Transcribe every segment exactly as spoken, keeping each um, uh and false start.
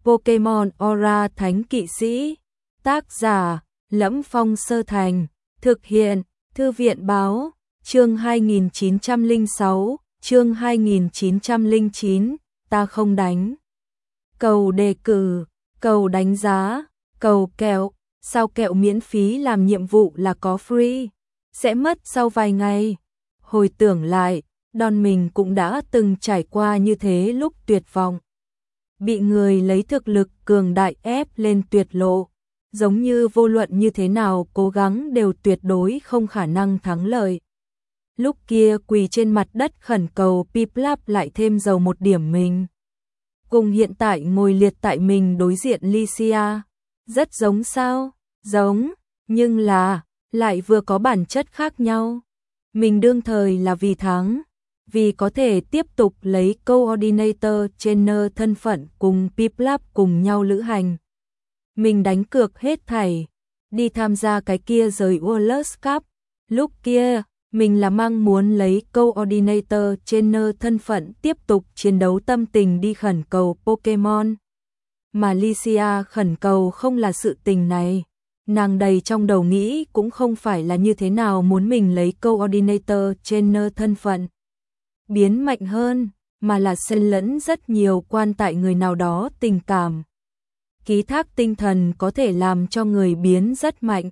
Pokemon Aura Thánh Kỵ Sĩ. Tác giả: Lẫm Phong Sơ Thành. Thực hiện: Thư viện báo. Chương hai nghìn chín trăm lẻ sáu, chương hai nghìn chín trăm lẻ chín, ta không đánh. Cầu đề cử, cầu đánh giá, cầu kẹo, sao kẹo miễn phí làm nhiệm vụ là có free, sẽ mất sau vài ngày. Hồi tưởng lại, Đòn mình cũng đã từng trải qua như thế lúc tuyệt vọng. Bị người lấy thực lực cường đại ép lên tuyệt lộ, giống như vô luận như thế nào cố gắng đều tuyệt đối không khả năng thắng lợi. Lúc kia quỳ trên mặt đất khẩn cầu Piplup lại thêm dầu một điểm mình. Cùng hiện tại ngồi liệt tại mình đối diện Lycia. Rất giống sao? Giống, nhưng là, lại vừa có bản chất khác nhau. Mình đương thời là vì thắng, vì có thể tiếp tục lấy Coordinator Trainer thân phận cùng Piplup cùng nhau lữ hành. Mình đánh cược hết thảy, đi tham gia cái kia rời World Cup. Lúc kia, mình là mang muốn lấy Coordinator Trainer thân phận tiếp tục chiến đấu tâm tình đi khẩn cầu Pokemon. Mà Lycia khẩn cầu không là sự tình này. Nàng đầy trong đầu nghĩ cũng không phải là như thế nào muốn mình lấy Coordinator Trainer thân phận biến mạnh hơn, mà là xen lẫn rất nhiều quan tại người nào đó tình cảm. Ký thác tinh thần có thể làm cho người biến rất mạnh.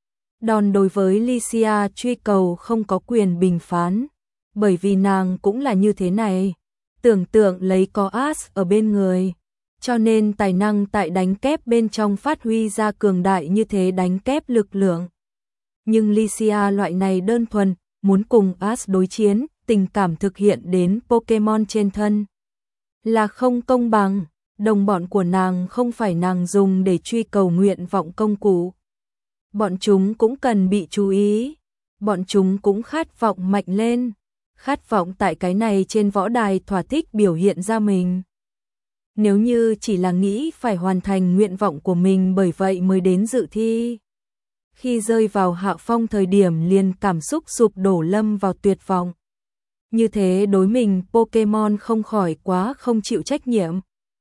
Đòn đối với Lycia truy cầu không có quyền bình phán, bởi vì nàng cũng là như thế này. Tưởng tượng lấy có Ash ở bên người, cho nên tài năng tại đánh kép bên trong phát huy ra cường đại như thế đánh kép lực lượng. Nhưng Lycia loại này đơn thuần, muốn cùng Ash đối chiến, tình cảm thực hiện đến Pokemon trên thân là không công bằng. Đồng bọn của nàng không phải nàng dùng để truy cầu nguyện vọng công cụ. Bọn chúng cũng cần bị chú ý. Bọn chúng cũng khát vọng mạnh lên, khát vọng tại cái này trên võ đài thỏa thích biểu hiện ra mình. Nếu như chỉ là nghĩ phải hoàn thành nguyện vọng của mình bởi vậy mới đến dự thi, khi rơi vào hạ phong thời điểm liền cảm xúc sụp đổ lâm vào tuyệt vọng. Như thế đối mình Pokemon không khỏi quá không chịu trách nhiệm.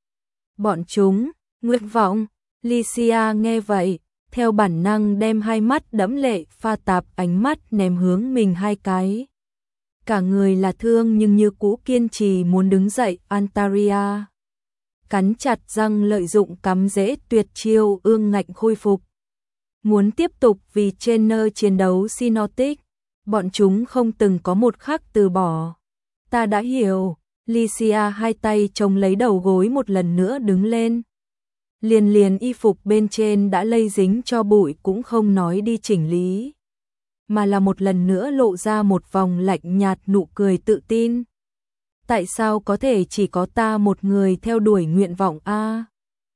Bọn chúng, nguyện vọng, Lycia nghe vậy, theo bản năng đem hai mắt đẫm lệ pha tạp ánh mắt ném hướng mình hai cái. Cả người là thương nhưng như cũ kiên trì muốn đứng dậy. Antaria cắn chặt răng lợi dụng cắm rễ tuyệt chiêu ương ngạnh khôi phục. Muốn tiếp tục vì trainer chiến đấu Cynotic, bọn chúng không từng có một khắc từ bỏ. Ta đã hiểu. Lycia hai tay chống lấy đầu gối một lần nữa đứng lên. Liền liền y phục bên trên đã lây dính cho bụi cũng không nói đi chỉnh lý, mà là một lần nữa lộ ra một vòng lạnh nhạt nụ cười tự tin. Tại sao có thể chỉ có ta một người theo đuổi nguyện vọng a?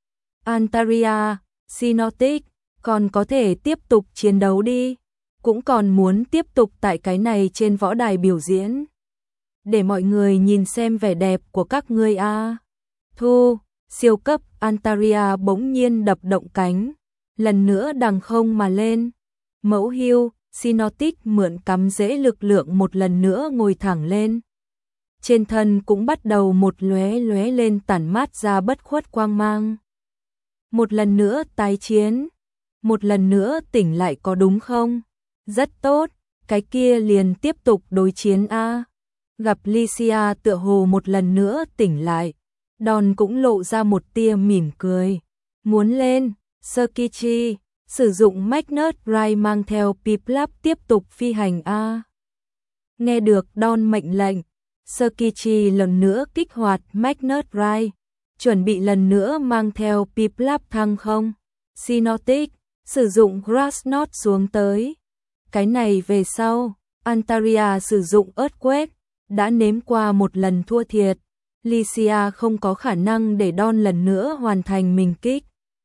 Antaria, Cynotic, còn có thể tiếp tục chiến đấu đi, cũng còn muốn tiếp tục tại cái này trên võ đài biểu diễn. Để mọi người nhìn xem vẻ đẹp của các ngươi a. Thu, siêu cấp Antaria bỗng nhiên đập động cánh, lần nữa đằng không mà lên. Mẫu hưu, Cynotic mượn cắm rễ lực lượng một lần nữa ngồi thẳng lên. Trên thân cũng bắt đầu một lóe lóe lên tản mát ra bất khuất quang mang. Một lần nữa tái chiến, một lần nữa tỉnh lại có đúng không? Rất tốt, cái kia liền tiếp tục đối chiến a. Gặp Lycia tựa hồ một lần nữa tỉnh lại, Đòn cũng lộ ra một tia mỉm cười. Muốn lên, Surkichi, sử dụng Magnet Ride mang theo Piplup tiếp tục phi hành a. Nghe được Đòn mệnh lệnh, Surkichi lần nữa kích hoạt Magnet Ride, chuẩn bị lần nữa mang theo Piplup thăng không. Cynotic, sử dụng Grass Knot xuống tới. Cái này về sau, Antaria sử dụng Earthquake, đã nếm qua một lần thua thiệt. Lycia không có khả năng để Đòn lần nữa hoàn thành mình kích.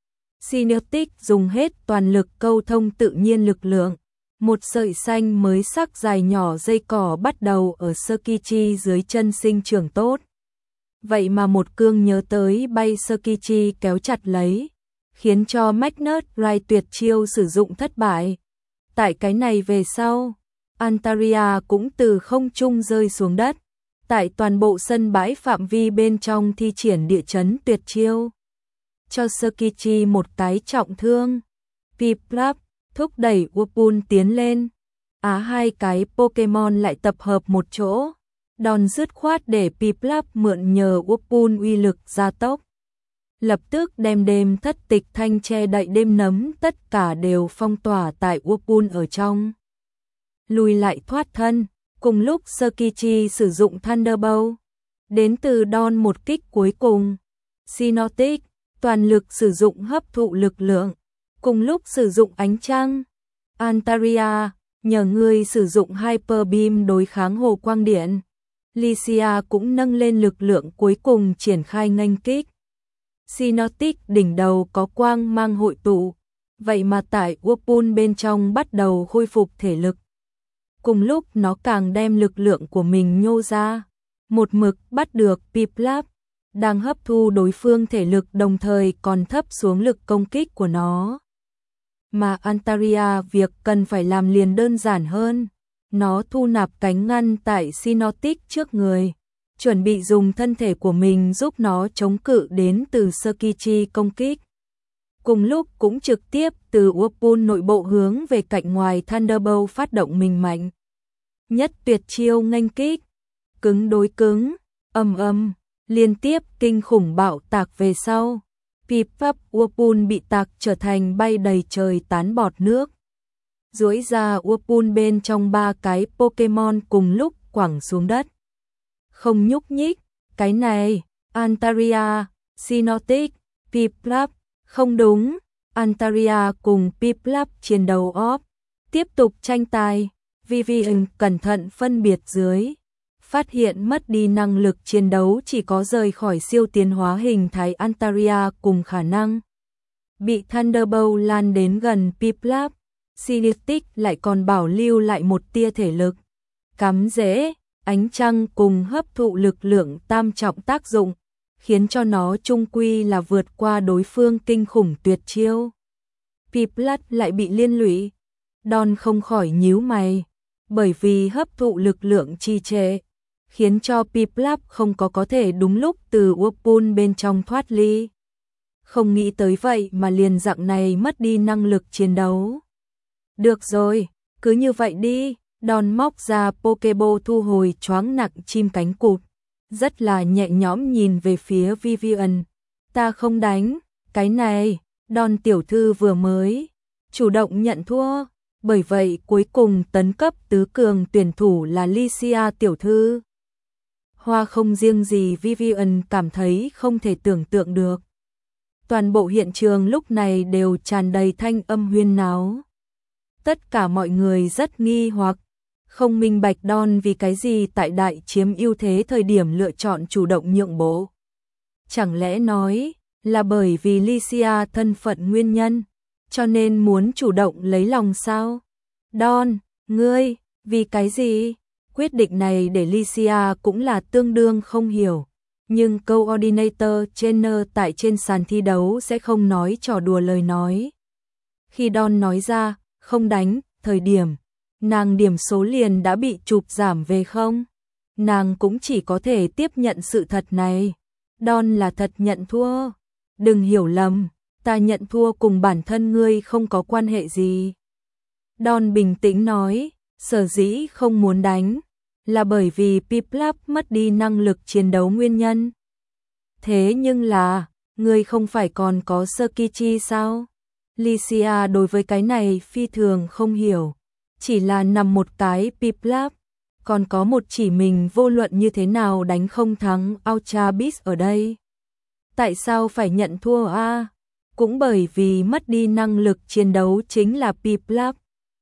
Cynotic dùng hết toàn lực câu thông tự nhiên lực lượng. Một sợi xanh mới sắc dài nhỏ dây cỏ bắt đầu ở Surkichi dưới chân sinh trưởng tốt. Vậy mà một cương nhớ tới bay Surkichi kéo chặt lấy, khiến cho Magnet Ride tuyệt chiêu sử dụng thất bại. Tại cái này về sau, Antaria cũng từ không trung rơi xuống đất. Tại toàn bộ sân bãi phạm vi bên trong thi triển địa chấn tuyệt chiêu. cho Tsukiji một cái trọng thương. Piplup thúc đẩy Wurmple tiến lên. Á hai cái Pokemon lại tập hợp một chỗ. Đòn dứt khoát để Piplup mượn nhờ Wurmple uy lực gia tốc. Lập tức đem đêm thất tịch thanh che đậy đêm nấm tất cả đều phong tỏa tại Wurmple ở trong. Lùi lại thoát thân, cùng lúc Tsukiji sử dụng Thunderbolt. Đến từ Đòn một kích cuối cùng. Synotic, toàn lực sử dụng hấp thụ lực lượng. Cùng lúc sử dụng ánh trăng. Antaria, nhờ ngươi sử dụng Hyper Beam đối kháng hồ quang điện. Lycia cũng nâng lên lực lượng cuối cùng triển khai nghênh kích. Synotic đỉnh đầu có quang mang hội tụ, vậy mà tại Wurmple bên trong bắt đầu khôi phục thể lực. Cùng lúc nó càng đem lực lượng của mình nhô ra, một mực bắt được Piplup, đang hấp thu đối phương thể lực đồng thời còn thấp xuống lực công kích của nó. Mà Antaria việc cần phải làm liền đơn giản hơn, nó thu nạp cánh ngăn tại Synotic trước người, chuẩn bị dùng thân thể của mình giúp nó chống cự đến từ Tsukiji công kích. Cùng lúc cũng trực tiếp từ Wurmple nội bộ hướng về cạnh ngoài Thunderbolt phát động mình mạnh. Nhất tuyệt chiêu nghênh kích, cứng đối cứng, ầm ầm, liên tiếp kinh khủng bạo tạc về sau. Piplup Wurmple bị tạc trở thành bay đầy trời tán bọt nước. Duỗi ra Wurmple bên trong ba cái Pokemon cùng lúc quẳng xuống đất. Không nhúc nhích, cái này, Antaria, Synotic, Piplup, không đúng, Antaria cùng Piplup chiến đầu óp, tiếp tục tranh tài. Vivian cẩn thận phân biệt dưới, phát hiện mất đi năng lực chiến đấu chỉ có rời khỏi siêu tiến hóa hình thái Antaria cùng khả năng bị Thunderbolt lan đến gần Piplup. Synotic lại còn bảo lưu lại một tia thể lực. Cắm rễ, ánh trăng cùng hấp thụ lực lượng tam trọng tác dụng, khiến cho nó chung quy là vượt qua đối phương kinh khủng tuyệt chiêu. Piplup lại bị liên lụy. Đòn không khỏi nhíu mày, bởi vì hấp thụ lực lượng trì trệ, khiến cho Piplup không có có thể đúng lúc từ Wurmple bên trong thoát ly. Không nghĩ tới vậy mà liền dạng này mất đi năng lực chiến đấu. Được rồi, cứ như vậy đi. Đòn móc ra Pokeball thu hồi choáng nặng chim cánh cụt, rất là nhẹ nhõm nhìn về phía Vivian. Ta không đánh, cái này, Đòn tiểu thư vừa mới chủ động nhận thua, bởi vậy cuối cùng tấn cấp tứ cường tuyển thủ là Lycia tiểu thư. Hoa không riêng gì Vivian cảm thấy không thể tưởng tượng được. Toàn bộ hiện trường lúc này đều tràn đầy thanh âm huyên náo. Tất cả mọi người rất nghi hoặc, không minh bạch Đòn vì cái gì tại đại chiếm ưu thế thời điểm lựa chọn chủ động nhượng bộ. Chẳng lẽ nói là bởi vì Lycia thân phận nguyên nhân, cho nên muốn chủ động lấy lòng sao? Đòn, ngươi, vì cái gì? Quyết định này để Lycia cũng là tương đương không hiểu, nhưng coordinator trainer tại trên sàn thi đấu sẽ không nói trò đùa lời nói. Khi Đòn nói ra, không đánh, thời điểm, nàng điểm số liền đã bị chụp giảm về không? Nàng cũng chỉ có thể tiếp nhận sự thật này. Đòn là thật nhận thua. Đừng hiểu lầm, ta nhận thua cùng bản thân ngươi không có quan hệ gì. Đòn bình tĩnh nói, sở dĩ không muốn đánh, là bởi vì Piplup mất đi năng lực chiến đấu nguyên nhân. Thế nhưng là, ngươi không phải còn có Tsukiji sao? Lycia đối với cái này phi thường không hiểu. Chỉ là nằm một cái Piplup, còn có một chỉ mình vô luận như thế nào đánh không thắng Ultra Beast ở đây. Tại sao phải nhận thua a? À? Cũng bởi vì mất đi năng lực chiến đấu chính là Piplup.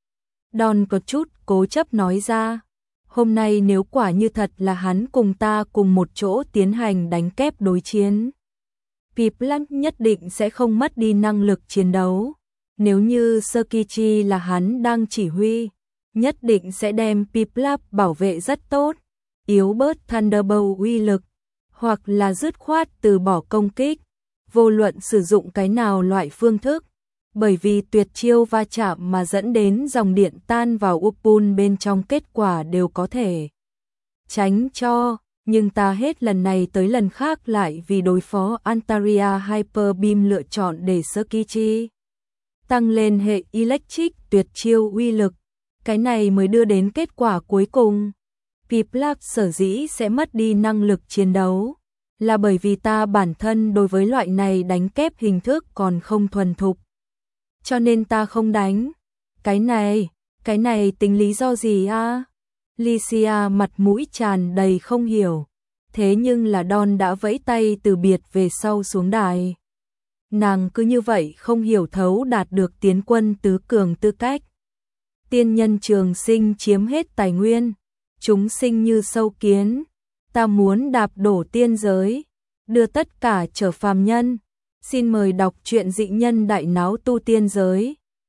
Đòn có chút cố chấp nói ra, hôm nay nếu quả như thật là hắn cùng ta cùng một chỗ tiến hành đánh kép đối chiến, Piplup nhất định sẽ không mất đi năng lực chiến đấu. Nếu như Tsukiji là hắn đang chỉ huy, nhất định sẽ đem Piplup bảo vệ rất tốt, yếu bớt Thunderbolt uy lực, hoặc là dứt khoát từ bỏ công kích, vô luận sử dụng cái nào loại phương thức, bởi vì tuyệt chiêu va chạm mà dẫn đến dòng điện tan vào Wurmple bên trong kết quả đều có thể tránh cho. nhưng ta hết lần này tới lần khác lại vì đối phó Antaria Hyper Beam lựa chọn để Skichi tăng lên hệ Electric tuyệt chiêu uy lực, cái này mới đưa đến kết quả cuối cùng. Piplak sở dĩ sẽ mất đi năng lực chiến đấu, là bởi vì ta bản thân đối với loại này đánh kép hình thức còn không thuần thục. Cho nên ta không đánh. Cái này, cái này tính lý do gì a? Lycia mặt mũi tràn đầy không hiểu. Thế nhưng là Don đã vẫy tay từ biệt về sau xuống đài. Nàng cứ như vậy không hiểu thấu đạt được tiến quân tứ cường tư cách. Tiên nhân trường sinh chiếm hết tài nguyên, chúng sinh như sâu kiến, ta muốn đạp đổ tiên giới, đưa tất cả trở phàm nhân. Xin mời đọc truyện Dị Nhân Đại Náo Tu Tiên Giới.